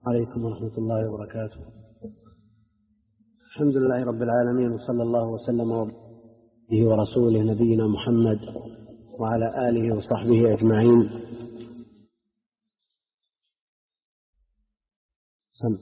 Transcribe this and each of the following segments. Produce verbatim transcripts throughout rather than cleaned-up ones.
عليكم ورحمة الله وبركاته. الحمد لله رب العالمين، وصلى الله وسلم وبه ورسوله نبينا محمد وعلى آله وصحبه أجمعين. سم.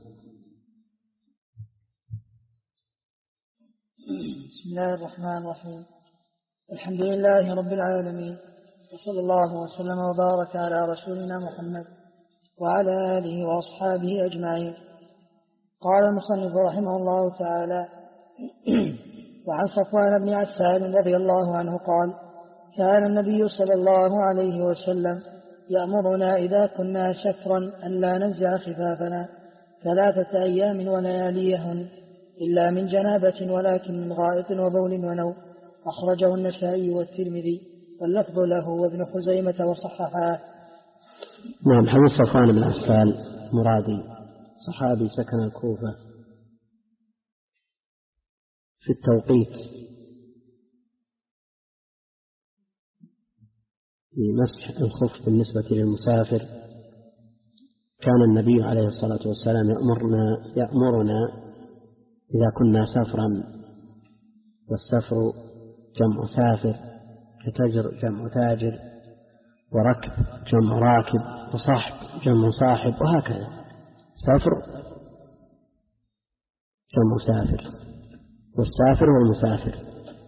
بسم الله الرحمن الرحيم. الحمد لله رب العالمين، وصلى الله وسلم وبارك على رسولنا محمد وعلى آله وأصحابه أجمعين. قال المصنف رحمه الله تعالى: وعن صفوان بن عسال رضي الله عنه قال: كان النبي صلى الله عليه وسلم يأمرنا إذا كنا سفرا أن لا ننزع خفافنا ثلاثة أيام ولياليهن إلا من جنابة ولكن من غائط وبول ونوم. أخرجه النسائي والترمذي واللفظ له وابن خزيمة وصححاه. نعم. حديث صفوان بن عسال مرادي صحابي سكن الكوفة في التوقيت في مسح الخف بالنسبة للمسافر. كان النبي عليه الصلاة والسلام يأمرنا, يأمرنا إذا كنا سفرا، والسفر جمع سافر، كتجر جمع تاجر، وركب جمع راكب، وصاحب جمع صاحب، وهكذا. سفر جمع سافر، والسافر والمسافر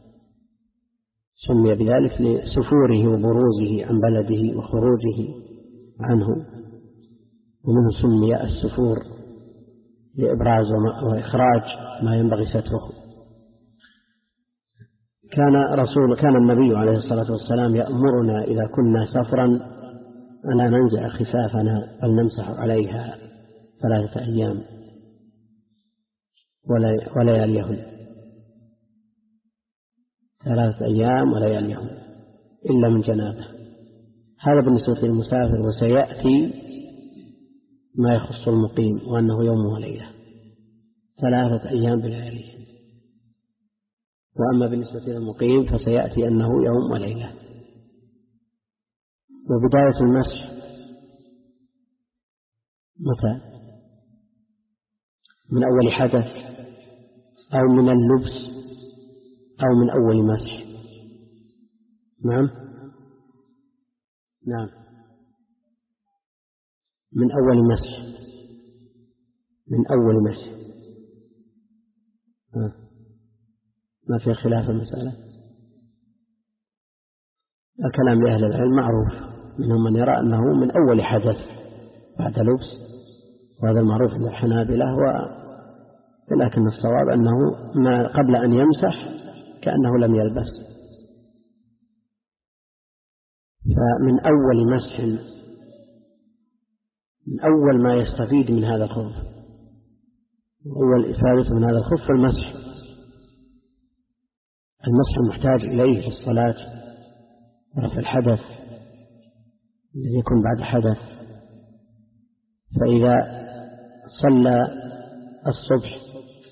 سمي بذلك لسفوره وبروزه عن بلده وخروجه عنه، ومنه سمي السفور لإبراز وإخراج ما ينبغي ستره. كان رسول كان النبي عليه الصلاة والسلام يأمرنا إذا كنا سفرا ألا ننزع خفافنا بل نمسح عليها ثلاثة أيام ولياليهن ثلاثة أيام ولياليهن إلا من جنابه. هذا بالنسبة للمسافر، وسيأتي ما يخص المقيم وأنه يوم وليلة ثلاثة أيام بلياليهن. وأما بالنسبة للمقيم فسيأتي أنه يوم وليلة. وبداية المسح متى؟ من أول حدث أو من اللبس أو من أول مسح؟ نعم نعم من أول مسح من أول مسح ها. ما في خلاف المسألة. الكلام لأهل العلم معروف، منهم من يرى أنه من أول حدث بعد لبس، وهذا المعروف عند الحنابلة، ولكن الصواب أنه ما قبل أن يمسح كأنه لم يلبس. فمن أول مسح، من أول ما يستفيد من هذا الخف، أول إفادة من هذا الخف المسح، المسح المحتاج إليه في الصلاة ورفع الحدث الذي يكون بعد حدث. فإذا صلى الصبح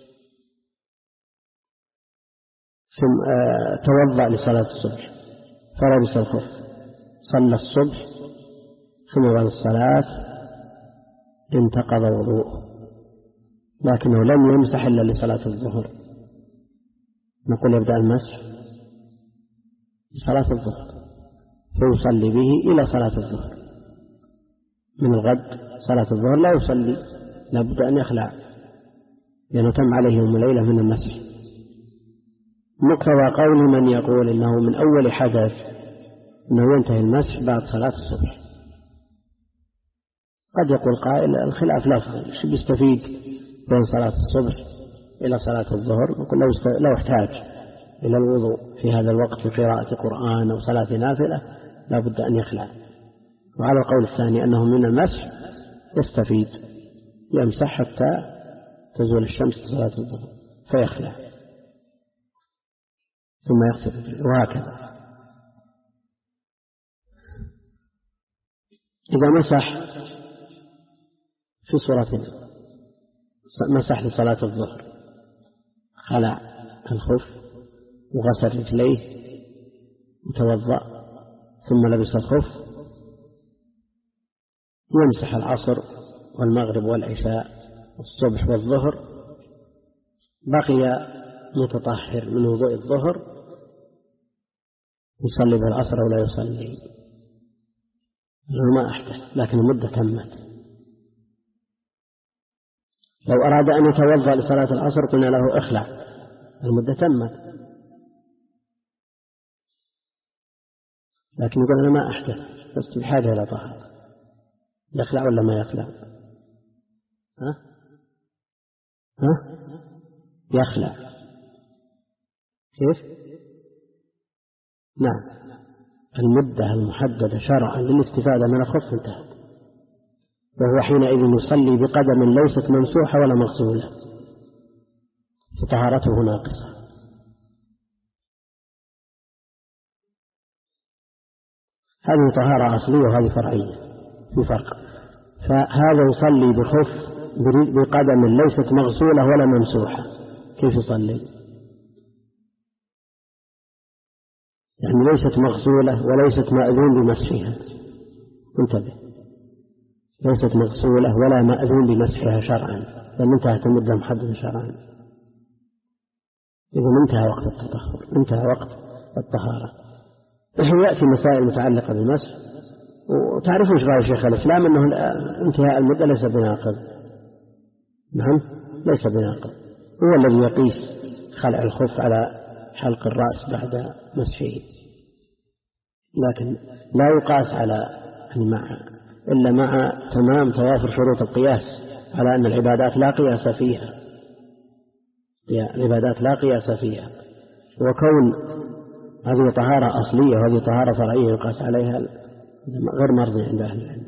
ثم توضأ لصلاة الصبح فلبس الخف، صلى الصبح ثم بعد الصلاة انتقض وضوءه، لكنه لم يمسح إلا لصلاة الظهر. نقول يبدأ المسح بصلاة الظهر فيصلي به إلى صلاة الظهر. من الغد صلاة الظهر لا يصلي، لابد أن يخلع لأنه تم عليه يوم ليلة من المسح. مقتضى قول من يقول إنه من أول حدث أنه ينتهي المسح بعد صلاة الصبح. قد يقول قائل الخلاف لفظي، شو بيستفيد بين صلاة الصبح إلى صلاة الظهر؟ نقول لو احتاج إلى الوضوء في هذا الوقت لقراءة قرآن أو صلاة نافلة لابد أن يخلع. وعلى القول الثاني أنه من المسح يستفيد، يمسح حتى تزول الشمس صلاة الظهر فيخلع ثم يغسل، وهكذا. إذا مسح في صورتين، مسح لصلاة الظهر خلع الخف وغسل رجليه وتوضأ ثم لبس الخف، يمسح العصر والمغرب والعشاء والصبح والظهر بقي متطهر من وضوء الظهر يصلي بالعصر ولا يصلي ما أحدث، لكن المدة تمت. لو أراد أن يتوضأ لصلاة العصر قلنا له اخلع، المدة تمت، لكن يقول أنا ما أحدث بس بحاجة إلى طهارة، يخلع ولا ما يخلع؟ ها؟ ها؟ يخلع. كيف؟ نعم، المدة المحددة شرعا للاستفادة من الخف انتهت، وهو حينئذ يصلي بقدم ليست ممسوحة ولا مغسولة، فطهارته ناقصة. هذه طهارة أصلية وهذه فرعية، في فرق. فهذا يصلي بخف بقدم ليست مغسولة ولا ممسوحة، كيف يصلي؟ يعني ليست مغسولة وليست مأذون بمسحها، انتبه، ليست مغسولة ولا مأذون بمسحها شرعا، لأن انتهت المدة محددة شرعا. إذا انتهى وقت التطهر، انتهى وقت الطهارة. يأتي مسائل متعلقة بالمسح، وتعرفوا ايش رأي شيخ الإسلام أنه انتهاء المدة ليس بناقض. نعم، ليس بناقض، هو الذي يقيس خلع الخف على حلق الرأس بعد مسحه، لكن لا يقاس على مع إلا مع تمام توافر شروط القياس على أن العبادات لا قياس فيها، العبادات لا قياس فيها، وكون هذه طهارة أصلية وهذه طهارة فرعية يقاس عليها غير مرضي عند أهل العلم.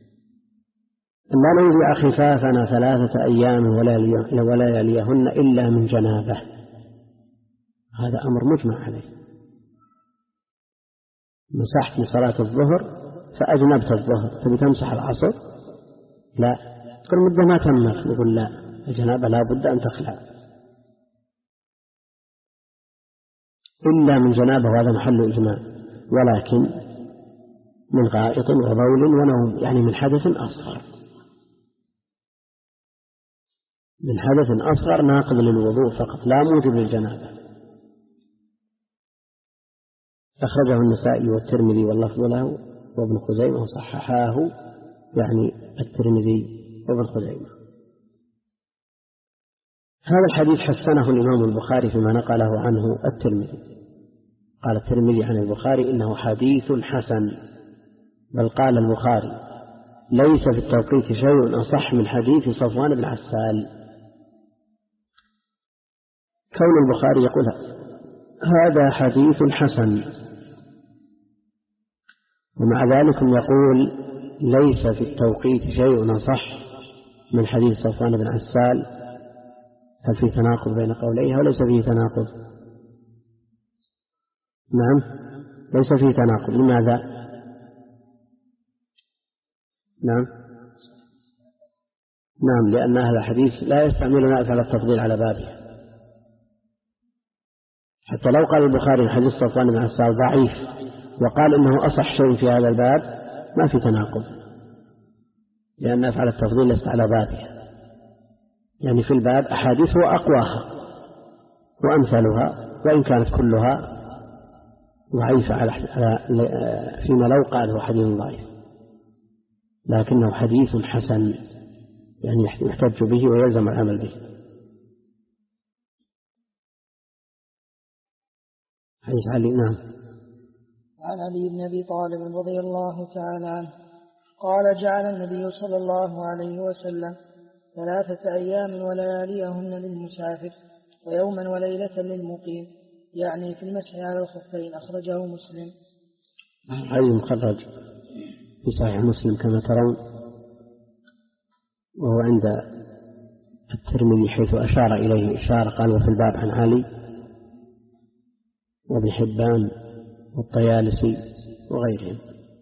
لا ننزع خفافنا ثلاثة أيام ولا يليهن إلا من جنابه، هذا أمر مجمع عليه. مسحت لصلاة الظهر فأجنبت الظهر، تبي تمسح العصر؟ لا، تقول مدة ما تمت، نقول لا، الجنابة لا بد أن تخلع إلا من جنابه، وهذا محل إجماع، ولكن من غائط وبول ونوم، يعني من حدث أصغر، من حدث أصغر ناقض للوضوء فقط لا موجب للجنابة. أخرجه النسائي والترمذي واللفظ له وابن خزيمة وصححاه، يعني الترمذي وابن خزيمة. هذا الحديث حسنه الإمام البخاري فيما نقله عنه الترمذي، قال الترمذي عن البخاري إنه حديث حسن، بل قال البخاري ليس في التوقيت شيء أصح من حديث صفوان بن عسال. كون البخاري يقول هذا حديث حسن، ومع ذلك يقول ليس في التوقيت شيء أصح من حديث صفوان بن عسال، هل في تناقض بين قوليها وليس فيه تناقض؟ نعم، ليس فيه تناقض. لماذا؟ نعم نعم لأن هذا الحديث لا يستعملنا على التفضيل على بابه، حتى لو قال البخاري حديث صفوان بن عسال ضعيف وقال إنه أصح شيء في هذا الباب ما في تناقض، لأن أفعل التفضيل ليست على بابها، يعني في الباب أحاديث وأقواها وأمثالها، وإن كانت كلها ضعيفة فيما لو قاله حديث ضعيف، لكنه حديث حسن، يعني يحتج به ويلزم العمل به. حديث علي. نعم. عن علي بن أبي طالب رضي الله تعالى عنه قال جعل النبي صلى الله عليه وسلم ثلاثة أيام ولياليهن للمسافر ويوما وليلة للمقيم، يعني في المسح على الخفين. أخرجه مسلم. هذا مخرج في صحيح مسلم كما ترون، وهو عند الترمذي حيث أشار إليه إشارة، قال وفي الباب عن علي وابن حبان والطيالسي وغيرهم.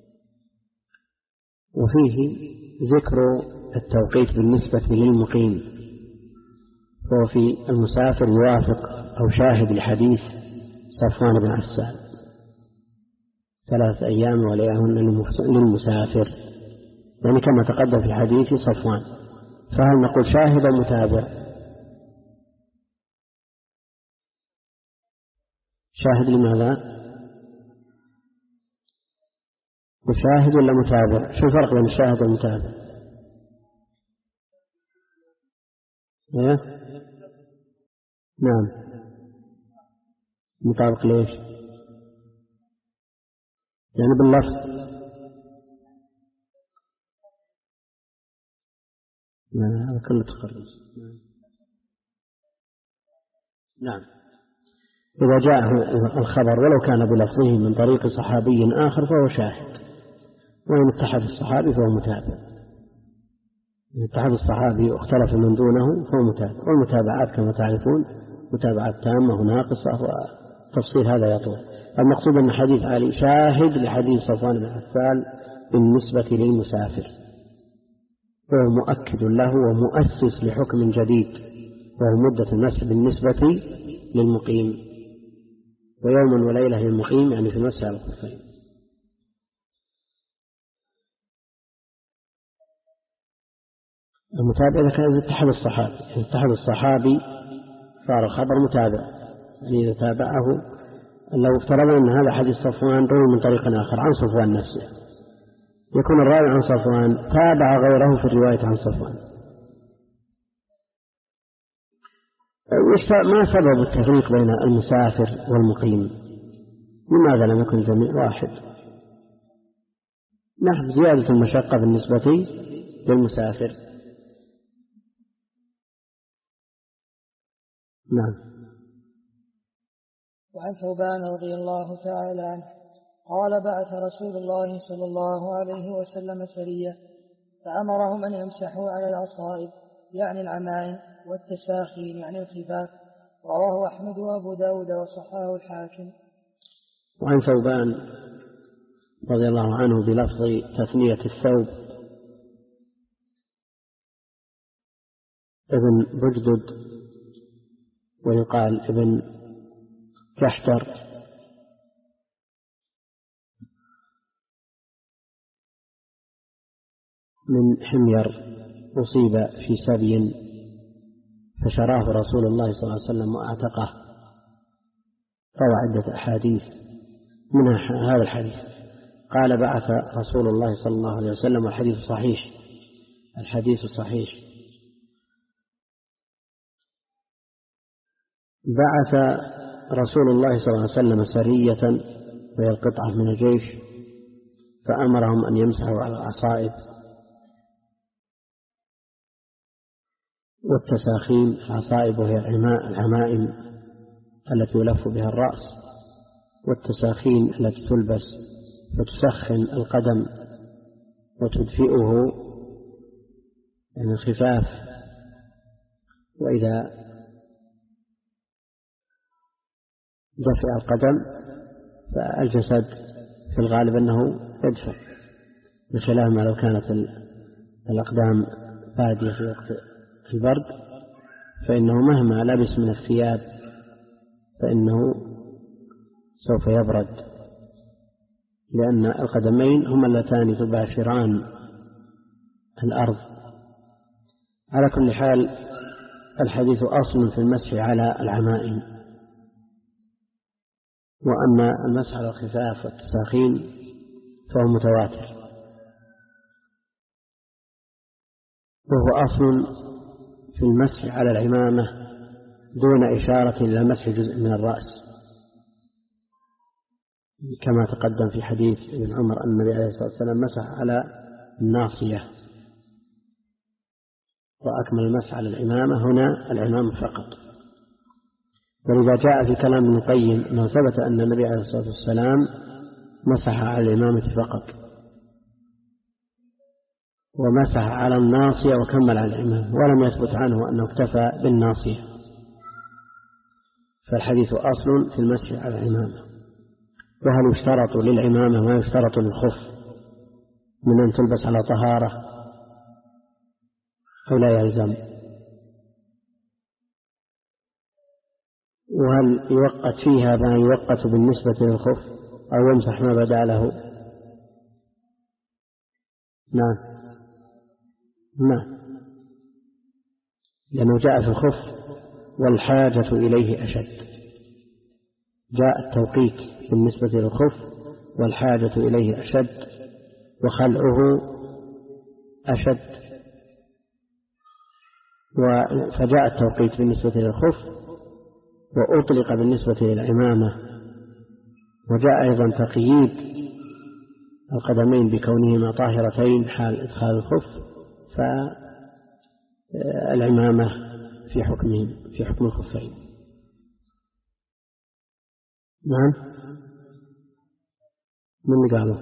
وفيه ذكر التوقيت بالنسبة للمقيم، وهو في المسافر يوافق أو شاهد لحديث صفوان بن عسال ثلاث أيام ولياليهن للمسافر، يعني كما تقدم في حديث صفوان. فهل نقول شاهد أو متابع؟ شاهد لماذا؟ مشاهد ولا متابع؟ شو الفرق بين الشاهد والمتابع؟ إيه؟ نعم. مطابق ليش؟ يعني باللفظ. هذا كله تخرج. نعم. إذا جاءه الخبر ولو كان بلفظه من طريق صحابي آخر فهو شاهد، وإن اتحد الصحابي فهو متابع. إن اتحد الصحابي واختلف من دونه فهو متابع. والمتابعات كما تعرفون متابعات تامة وناقصة، وتفصيل هذا يطول. المقصود أن حديث علي شاهد لحديث صفوان بن عفان بالنسبة للمسافر، وهو مؤكد له ومؤسس لحكم جديد، وهو مدة المسح بالنسبة للمقيم، ويوم وليلة للمقيم يعني في المسح على الخفين. المتابع إذا كان اتحد الصحابي، إذا اتحد الصحابي صار خبر متابع، يعني إذا تابعه. لو افترضنا أن هذا حديث صفوان روي من طريق آخر عن صفوان نفسه، يكون الراوي عن صفوان تابع غيره في الرواية عن صفوان. ما سبب التفريق بين المسافر والمقيم؟ لماذا لم يكن جميع واحد؟ نعم، زيادة المشقة بالنسبة للمسافر. نعم. وعن ثوبان رضي الله تعالى عنه قال بعث رسول الله صلى الله عليه وسلم سرية فأمرهم أن يمسحوا على العصائب يعني العمائم، والتساخين يعني الخفاف. رواه أحمد وأبو داود وصححه الحاكم. وعن ثوبان رضي الله عنه بلفظ تثنية الثوب ابن بجدد، ويقال ابن كحتر، من حمير أصيب في سبي فشراه رسول الله صلى الله عليه وسلم وأعتقه. روى عدة أحاديث منها هذا الحديث. قال بعث رسول الله صلى الله عليه وسلم، الحديث صحيح، الحديث صحيح. بعث رسول الله صلى الله عليه وسلم سرية وهي القطعة من الجيش، فأمرهم أن يمسحوا على العصائب والتساخين. العصائب وهي العمائم التي يلف بها الرأس، والتساخين التي تلبس فتسخن القدم وتدفئه يعني الخفاف. وإذا دفئ القدم فالجسد في الغالب أنه يدفع، بخلاف ما لو كانت الأقدام بادية في وقت البرد، فإنه مهما لبس من الثياب فإنه سوف يبرد، لأن القدمين هما اللتان تباشران الأرض. على كل حال الحديث أصل في المسح على العمائم، وأما المسح على الخفاف والتساخين فهو متواتر، وهو أصل في المسح على العمامة دون إشارة إلى مسح جزء من الرأس، كما تقدم في حديث ابن عمر أن النبي عليه الصلاة والسلام مسح على الناصية، وأكمل المسح على العمامة هنا العمامة فقط. ولذا جاء في كلام ابن القيم أنه ثبت أن النبي عليه الصلاة والسلام مسح على العمامة فقط، ومسح على الناصية وكمل على العمامة، ولم يثبت عنه أنه اكتفى بالناصية. فالحديث أصل في المسح على العمامة. وهل يشترط للعمامة ما يشترط للخف من أن تلبس على طهارة أو لا يلزم؟ وهل يوقت فيها ما يوقت بالنسبة للخف أو يمسح ما بدا له؟ نعم. ما لأنه جاء في الخف والحاجة إليه أشد، جاء التوقيت بالنسبة للخف والحاجة إليه أشد وخلعه أشد، فجاء التوقيت بالنسبة للخف وأطلق بالنسبة للعمامة، وجاء أيضا تقييد القدمين بكونهما طاهرتين حال إدخال الخف، فالعمامة في حكمهم في حكم الخفين. نعم، من قاله؟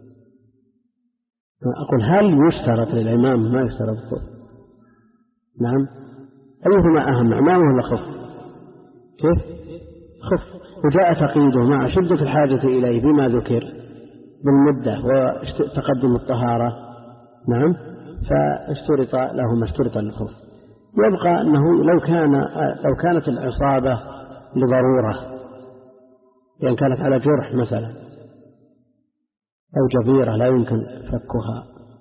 أقول هل يشترط للعمام ما يشترط الخف؟ نعم، أيهما أهم، عمامة ولا خف؟ كيف؟ خف، وجاء تقييده مع شدة الحاجة إليه بما ذكر بالمدة وتقدم الطهارة. نعم، فاشترط له ما اشترط للخف. يبقى أنه لو كان لو كانت العصابة لضرورة، يعني كانت على جرح مثلا أو جبيرة لا يمكن فكها،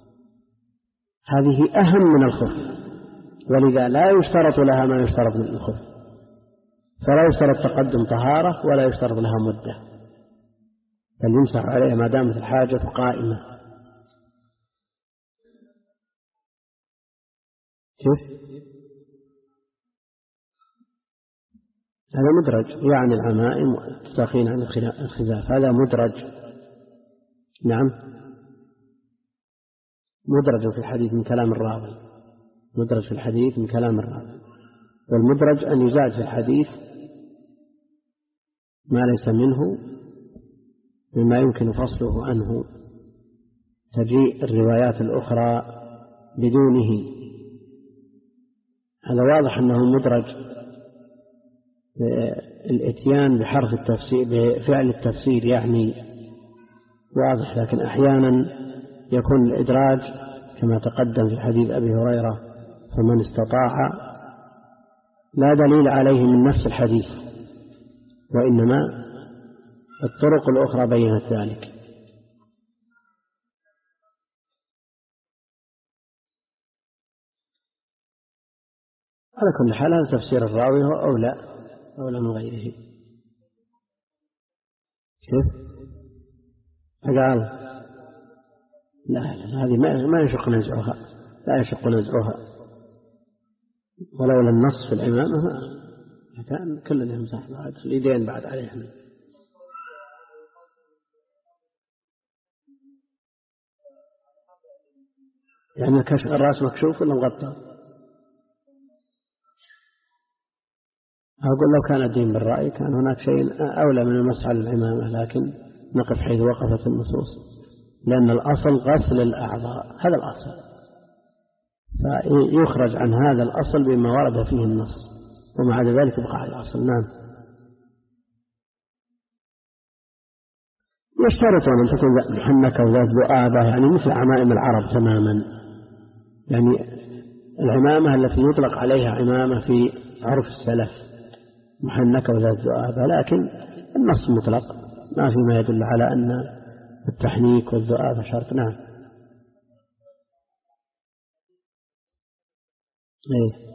هذه أهم من الخف، ولذا لا يشترط لها ما يشترط من الخف، فلا يشترط تقدم طهارة ولا يشترط لها مدة، بل يمسح عليها ما دامت الحاجة قائمة. كيف؟ هذا مدرج، يعني العمائم تستغنين عن الخزاف، هذا مدرج. نعم، مدرج في الحديث من كلام الراوي، مدرج في الحديث من كلام الراوي، والمدرج أن يزاد في الحديث ما ليس منه مما يمكن فصله عنه، تجيء الروايات الأخرى بدونه، هذا واضح أنه مدرج. الاتيان بحرف التفسير بفعل التفسير يعني واضح، لكن أحيانا يكون الإدراج كما تقدم في حديث أبي هريرة فمن استطاع، لا دليل عليه من نفس الحديث، وإنما الطرق الأخرى بينت ذلك. على كل حال هذا تفسير الراوي هو أولى أولى من غيره. كيف؟ قال لا لا هذه ما يشق نزعها، لا يشق نزعها، ولولا النص في الإمامة كان كلنا يمسح بعد اليدين بعد عليهم. يعني كشف الرأس مكشوف ولا مغطى؟ أقول لو كان الدين بالرأي كان هناك شيء أولى من المسح على العمامة، لكن نقف حيث وقفت النصوص، لأن الأصل غسل الأعضاء، هذا الأصل، فيخرج عن هذا الأصل بما ورد فيه النص، ومع ذلك يبقى على الأصل. نعم، يشترط أن تكون محنكة وذات ذؤابة، يعني مثل عمائم العرب تماما، يعني العمامة التي يطلق عليها عمامة في عرف السلف محنكة وذات ذؤابة، لكن النص مطلق ما في ما يدل على أن التحنيك والذؤابة شرط. نعم. إيه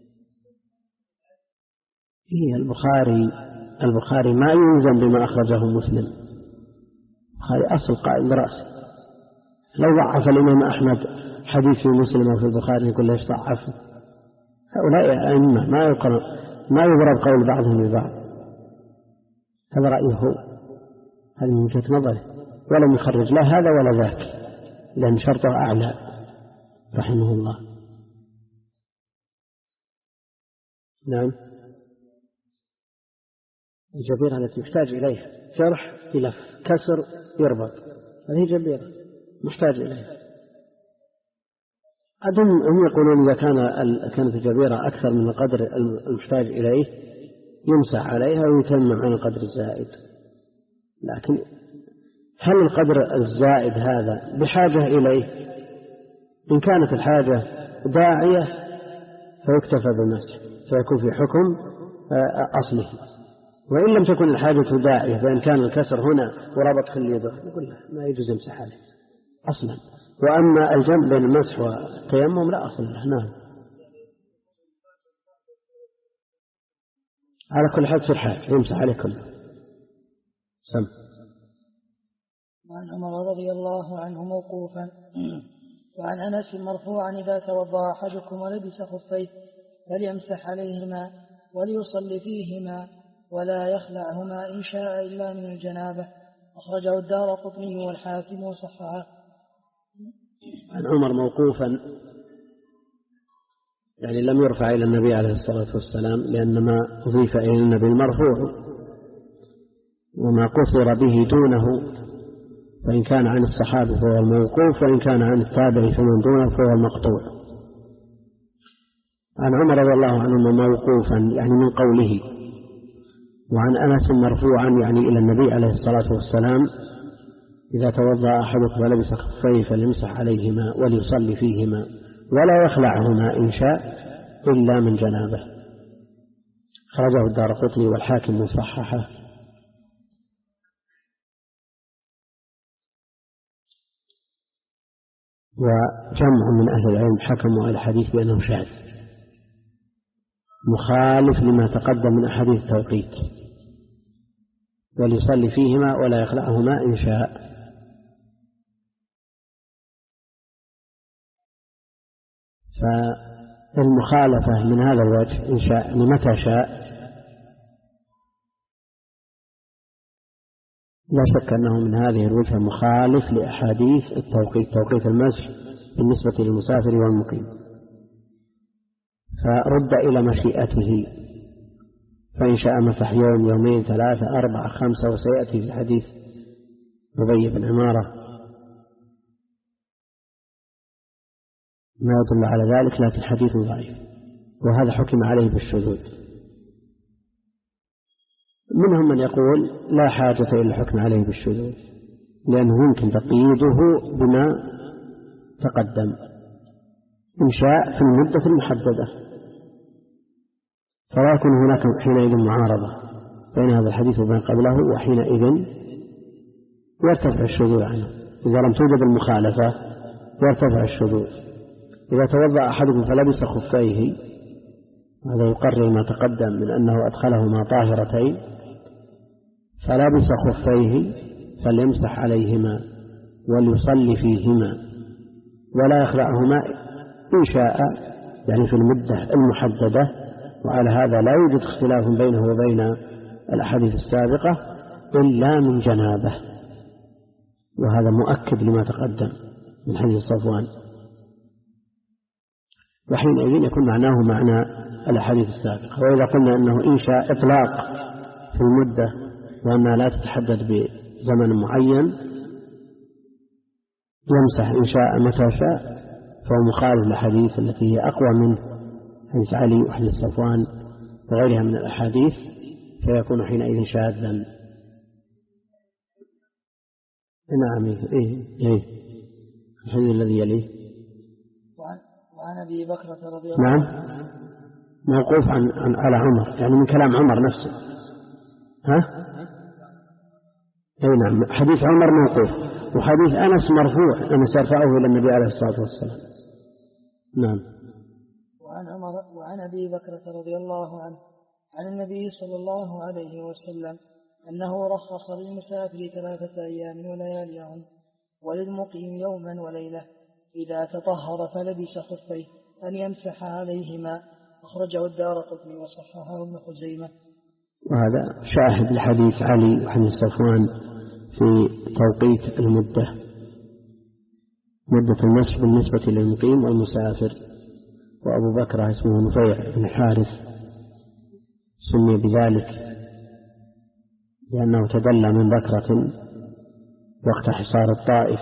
إيه البخاري البخاري ما يلزم بما أخرجه مسلم، البخاري أصل قائم برأسه، لو ضعف الإمام أحمد حديث في مسلم وفي البخاري يقول ليش ضعفه؟ هؤلاء أئمة ما يقرأ ما يضرب قول بعضهم ببعض، هذا رأيه هو، هذه من وجهة نظره، ولم يخرج لا هذا ولا ذاك، لأن شرطه أعلى رحمه الله. نعم، الجبيرة التي يحتاج إليها جرح يلف كسر يربط، هذه جبيرة محتاج إليها. أدم هم يقولون إذا كان كانت الجبيرة أكثر من القدر المحتاج إليه يمسح عليها ويتمم عن القدر الزائد، لكن هل القدر الزائد هذا بحاجة إليه؟ إن كانت الحاجة داعية فيكتفى بالمسح فيكون في حكم أصله، وإن لم تكن الحاجة داعية، فإن كان الكسر هنا وربط في اليد يقول لا ما يجوز يمسح عليه أصلا. وأما الجمع بين المسح والتيمم لا أصل له. نعم. على كل حال تصير حال يمسح عليه كله. سم. وعن عمر رضي الله عنه موقوفا وعن أنس مرفوعا إذا توضأ أحدكم ولبس خفيه فليمسح عليهما وليصلي فيهما ولا يخلعهما إن شاء إلا من الجنابة. أخرجه الدارقطني والحاكم وصححه. عن عمر موقوفا يعني لم يرفع إلى النبي عليه الصلاة والسلام، لأن ما أضيف إلى النبي المرفوع، وما قصر به دونه فإن كان عن الصحابة فهو الموقوف، وإن كان عن التابع فمن دونه فهو المقطوع. عن عمر رضي الله عنه موقوفا يعني من قوله، وعن أنس مرفوعا يعني إلى النبي عليه الصلاة والسلام إذا توضأ أحدكم ولبس خفيه فليمسح عليهما وليصلي فيهما ولا يخلعهما إن شاء إلا من جنابه. خرجه الدارقطني والحاكم وصححه. وجمع من أهل العلم حكموا على الحديث بأنه شاذ مخالف لما تقدم من أحاديث التوقيت، وليصلي فيهما ولا يخلعهما إن شاء. فالمخالفة من هذا الوجه إن شاء متى شاء لا شك أنه من هذه الوجهة مخالف لأحاديث التوقيت، توقيت المسح بالنسبة للمسافر والمقيم، فرد إلى مشيئته، فإن شاء مسح يوم يومين ثلاثة أربعة خمسة، وسيأتي في حديث أبي بن عمارة ما يدل على ذلك، لكن حديث ضعيف، وهذا حكم عليه بالشذوذ. منهم من يقول لا حاجة إلى الحكم عليه بالشذوذ، لأنه يمكن تقييده بما تقدم إن شاء في المدة المحددة، فلا يكون هناك حينئذ معارضة بين هذا الحديث وبين قبله، وحينئذ يرتفع الشذوذ عنه. إذا لم توجد المخالفة يرتفع الشذوذ. إذا توضأ أحدكم فلبس خفيه، هذا يقرر ما تقدم من أنه أدخلهما طاهرتين، فلبس خفيه فليمسح عليهما وليصلي فيهما ولا يخلعهما إن شاء، يعني في المدة المحددة. وعلى هذا لا يوجد اختلاف بينه وبين الأحاديث السابقة إلا من جنابه، وهذا مؤكد لما تقدم من حديث صفوان، وحينئذ يكون معناه معنى الأحاديث السابقة. وإذا قلنا أنه إن شاء إطلاق في المدة وأنها لا تتحدد بزمن معين، يمسح إن شاء متى شاء، فهو مخالف للحديث التي هي أقوى منه، حديث علي وحديث صفوان وغيرها من الأحاديث، فيكون حينئذ شاذا. نعم. إيه إيه الحديث الذي يليه وعن أبي بكرة رضي الله عنه. نعم، موقوف عن, عن على عمر، يعني من كلام عمر نفسه. ها؟ أي نعم، حديث عمر موقوف، وحديث أنس مرفوع أنس يرفعه إلى النبي عليه الصلاة والسلام. نعم. وعن عمر وعن أبي بكرة رضي الله عنه عن النبي صلى الله عليه وسلم أنه رخص للمسافر ثلاثة أيام ولياليهم وللمقيم يوما وليلة إذا تطهر فلبس خفيه أن يمسح عليهما. أخرجه الدارقطني وصححه ابن خزيمة. وهذا شاهد لحديث علي وحديث صفوان في توقيت المدة، مدة المسح بالنسبة للمقيم والمسافر. وأبو بكر اسمه نفيع بن حارث، سمي بذلك لأنه تدلى من بكرة وقت حصار الطائف،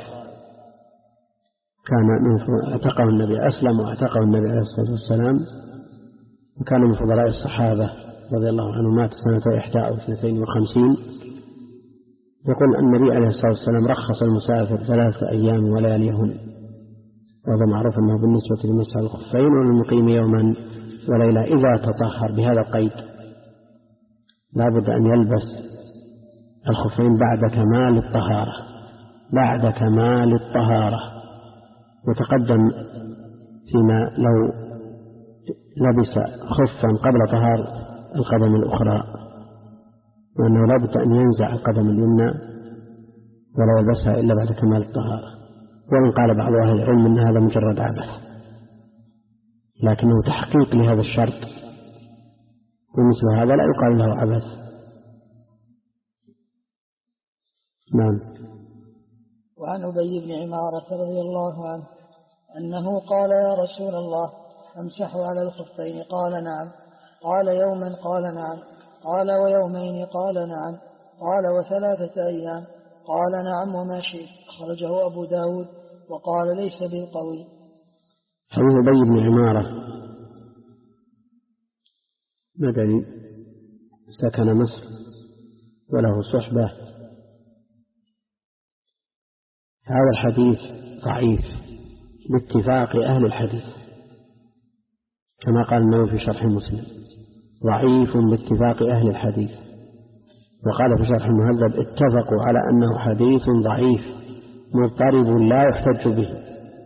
كان من اعتقه النبي، أسلم واعتقه النبي عليه الصلاة والسلام، وكان من فضلاء الصحابة رضي الله عنه، مات سنة إحدى أو اثنتين وخمسين. يقول النبي عليه الصلاة والسلام رخص المسافر ثلاثة أيام ولياليهن، وهذا معروف أنه بالنسبة لمسح الخفين، وللمقيم يوما وليلة إذا تطهر. بهذا القيد لا بد أن يلبس الخفين بعد كمال الطهارة، بعد كمال الطهارة وتقدم فيما لو لبس خفا قبل طهارة القدم الأخرى وأنه لا بد أن ينزع القدم اليمنى ولا يلبسها إلا بعد كمال الطهارة. وإن قال بعض أهل العلم أن هذا مجرد عبث، لكنه تحقيق لهذا الشرط، ومثل هذا لا يقال له عبث. نعم. وعن أبي بن عمارة رضي الله عنه أنه قال: يا رسول الله، أمسح على الخفين؟ قال: نعم. قال: يوما؟ قال: نعم. قال: ويومين؟ قال: نعم. قال: وثلاثة أيام؟ قال: نعم وما شئت. أخرجه أبو داود وقال: ليس بالقوي. حديث أبي بن عمارة مدني، سكن مصر وله صحبة. هذا الحديث ضعيف باتفاق أهل الحديث، كما قال النووي في شرح مسلم: ضعيف باتفاق أهل الحديث. وقال في شرح المهذب: اتفقوا على أنه حديث ضعيف مضطرب لا يحتج به.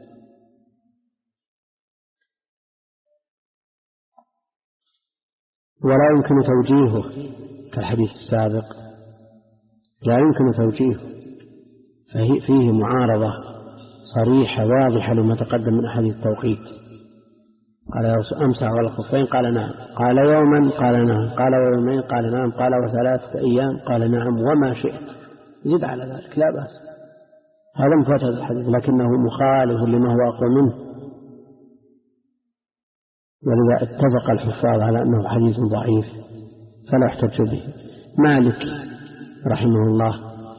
ولا يمكن توجيهه كالحديث السابق، لا يمكن توجيهه، فيه معارضة صريحة واضحة لما تقدم من أحاديث التوقيت. قال: أمسح على الخفين؟ قال: نعم. قال: يوما؟ قال: نعم. قال: ويومين؟ قال: نعم. قال: وثلاثة أيام؟ قال: نعم وما شئت. زد على ذلك لا بأس. هذا مفاتح الحديث، لكنه مخالف لما هو أقوى منه، ولذا اتفق الحفاظ على أنه حديث ضعيف فلا يحتج به. مالك رحمه الله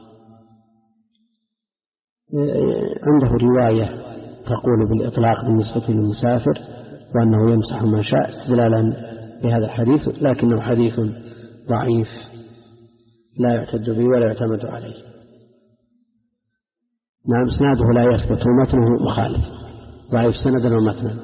عنده رواية تقول بالإطلاق بالنسبة للمسافر، وأنه يمسح ما شاء استدلالا بهذا الحديث، لكنه حديث ضعيف لا يحتج به ولا يعتمد عليه. نعم، اسناده لا يثبت ومتنه مخالف، ضعيف سندا ومتنا.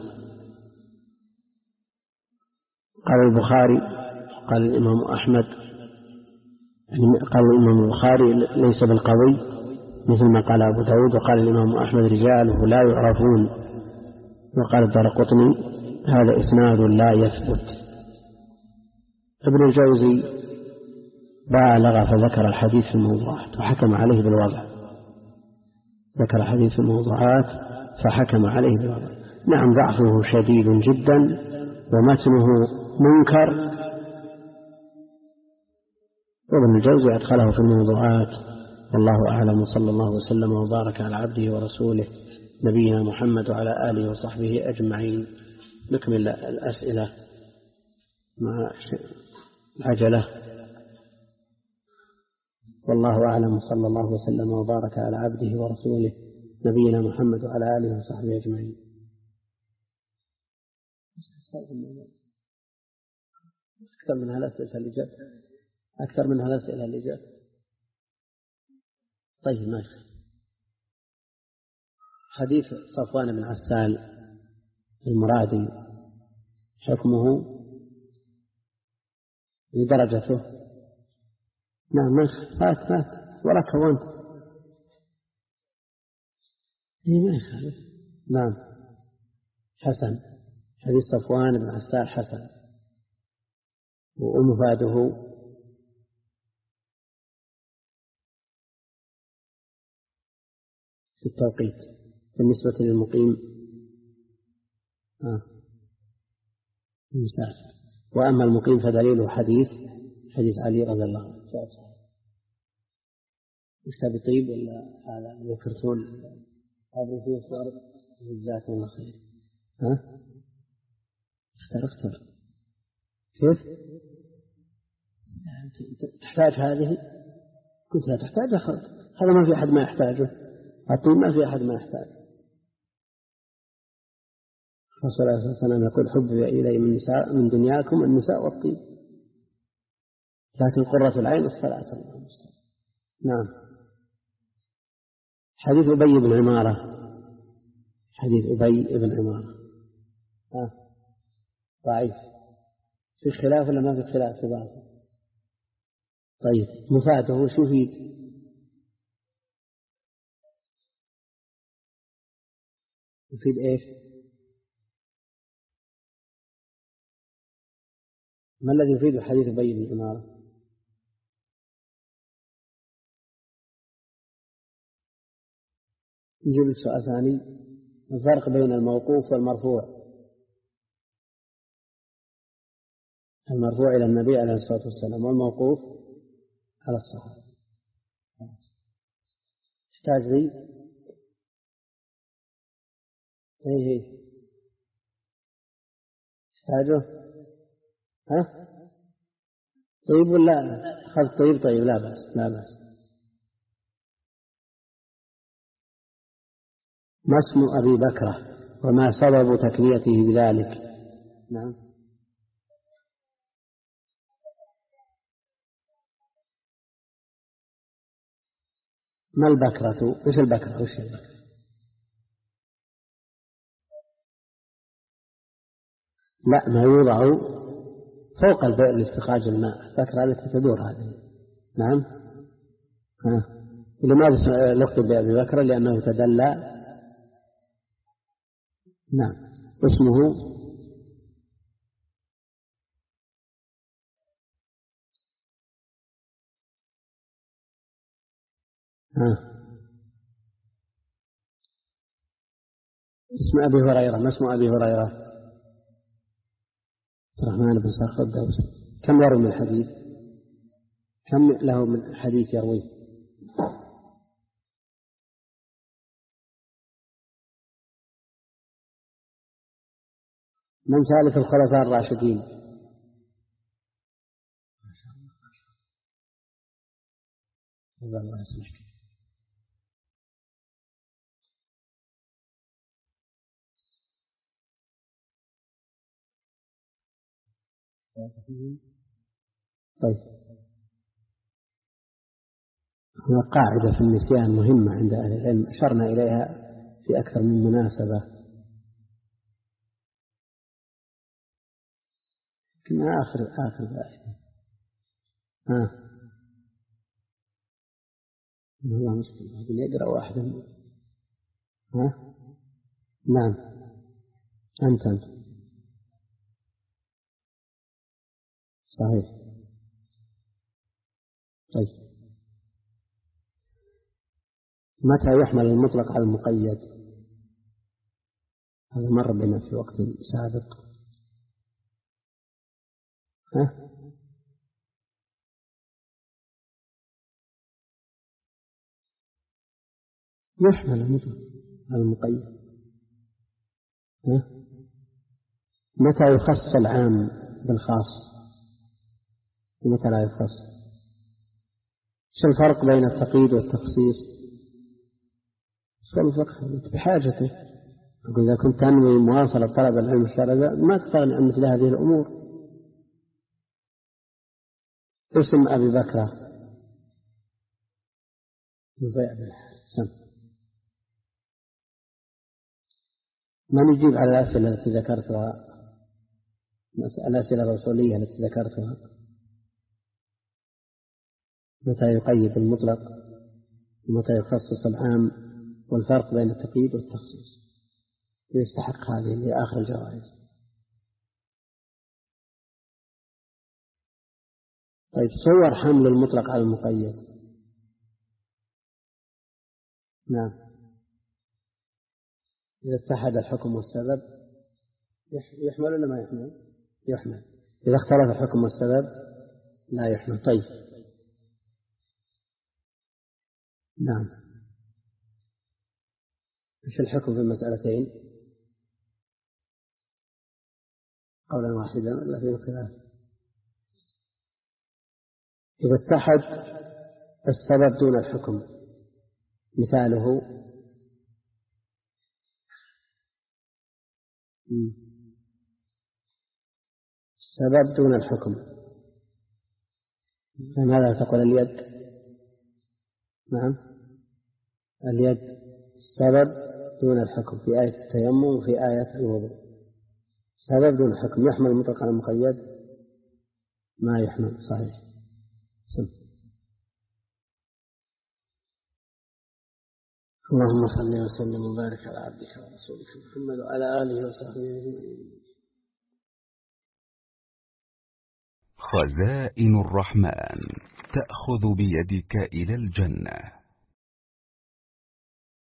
قال البخاري، قال الإمام أحمد، قال الإمام البخاري ليس بالقوي مثل ما قال أبو داود، وقال الإمام أحمد رجاله لا يعرفون، وقال الدارقطني هذا إسناد لا يثبت. ابن الجوزي بالغ فذكر الحديث في الموضوعات وحكم عليه بالوضع، ذكر حديث في الموضوعات فحكم عليه بالوضع. نعم، ضعفه شديد جدا ومتنه منكر، وابن الجوزي أدخله في الموضوعات. والله أعلم، صلى الله وسلم وبارك على عبده ورسوله نبينا محمد وعلى آله وصحبه أجمعين. نكمل الأسئلة مع العجلة. والله أعلم، صلى الله وسلم وبارك على عبده ورسوله نبينا محمد وعلى آله وصحبه أجمعين. أكثر من هالأسئلة اللي جاءت أكثر من هالأسئلة اللي جاءت طيب ماشي. حديث صفوان بن عسال المرادي حكمه لدرجته؟ نعم ماشي، فات فات ولا كونت. اي ما يخالف. نعم حسن، حديث صفوان بن عسال حسن، ومفاده في التوقيت بالنسبة للمقيم آه. مسافر. وأما المقيم فدليله حديث حديث علي رضي الله عنه. مش تبي طيب ولا هذا يكرتون هذا فيه صور جزاكم الله خير. ها اختر اختر كيف تحتاج هذه؟ كنت لا تحتاج أخذ. هذا ما في أحد ما يحتاجه، الطيب ما في أحد ما يحتاج. الرسول عليه الصلاة والسلام يقول: حب إلي من, نساء من دنياكم النساء والطيب، لكن قرة العين الصلاة. نعم. حديث أبي بن عمارة، حديث أبي بن عمارة ها ضعيف، في خلاف ولا ما في خلاف في بعض؟ طيب مفاده شو فيه؟ يفيد إيش؟ ما الذي يفيد الحديث بين الإمارة؟ نجيب السؤال ثاني. الفرق بين الموقوف والمرفوع. المرفوع إلى النبي عليه الصلاة والسلام والموقوف على الصحابة. احتاج ذي هي هي احتاجه ها طيب ولا أخذ طيب طيب لا بأس لا بأس. ما اسم أبي بكرة وما سبب تكنيته بذلك؟ نعم. ما البكرة؟ وش البكرة؟ وش البكرة؟ لا، ما يوضع فوق البئر لاستخراج الماء. البكرة التي تدور هذه. نعم. ها. لماذا لقب بأبي بكرة؟ لأنه تدلى. نعم. اسمه ها. اسم أبي هريرة. ما اسم أبي هريرة؟ الرحمن بن صخر الدوسي. كم يروي من الحديث؟ كم له من الحديث يرويه؟ من ثالث الخلفاء الراشدين؟ الله يسلمك. طيب، هنا قاعدة في النسيان مهمة عند أهل العلم أشرنا إليها في أكثر من مناسبة، كنا آخر آخر فائدة. ها. الله مسلم هذا يقرأ واحدا. ها. نعم. أنت أنت صحيح. طيب، متى يحمل المطلق على المقيد؟ هذا مر بنا في وقت سابق. ها؟ يحمل المطلق على المقيد. ها؟ متى يخص العام بالخاص؟ متى لا يخص؟ شو الفرق بين التقييد والتخصيص؟ شو الفرق بحاجته؟ أقول إذا كنت تنوي مواصلة طلب العلم الشرعي ما تستغني عن مثل هذه الأمور. اسم أبي بكر سم. من يجيب على الأسئلة التي ذكرتها؟ الأسئلة الرسولية التي ذكرتها. متى يقيد المطلق ومتى يخصص العام والفرق بين التقييد والتخصيص؟ يستحق هذه لآخر الجوائز. طيب، صور حمل المطلق على المقيد. نعم. إذا اتحد الحكم والسبب يحمل ولا ما يحمل؟ يحمل. إذا اختلف الحكم والسبب لا يحمل. طيب. نعم. ايش الحكم في المسألتين؟ قولا واحدا ولا في خلاف؟ إذا اتحد السبب دون الحكم، مثاله السبب دون الحكم، فماذا تقول اليد؟ نعم، اليد السبب دون الحكم في آية التيمم وفي آية الوضوء. سبب دون الحكم يحمل المطلق على المقيد؟ ما يحمل. صحيح. سم. اللهم صل وسلم وبارك على عبدك ورسولك محمد وعلى آله وصحبه أجمعين. خزائن الرحمن تأخذ بيدك إلى الجنة.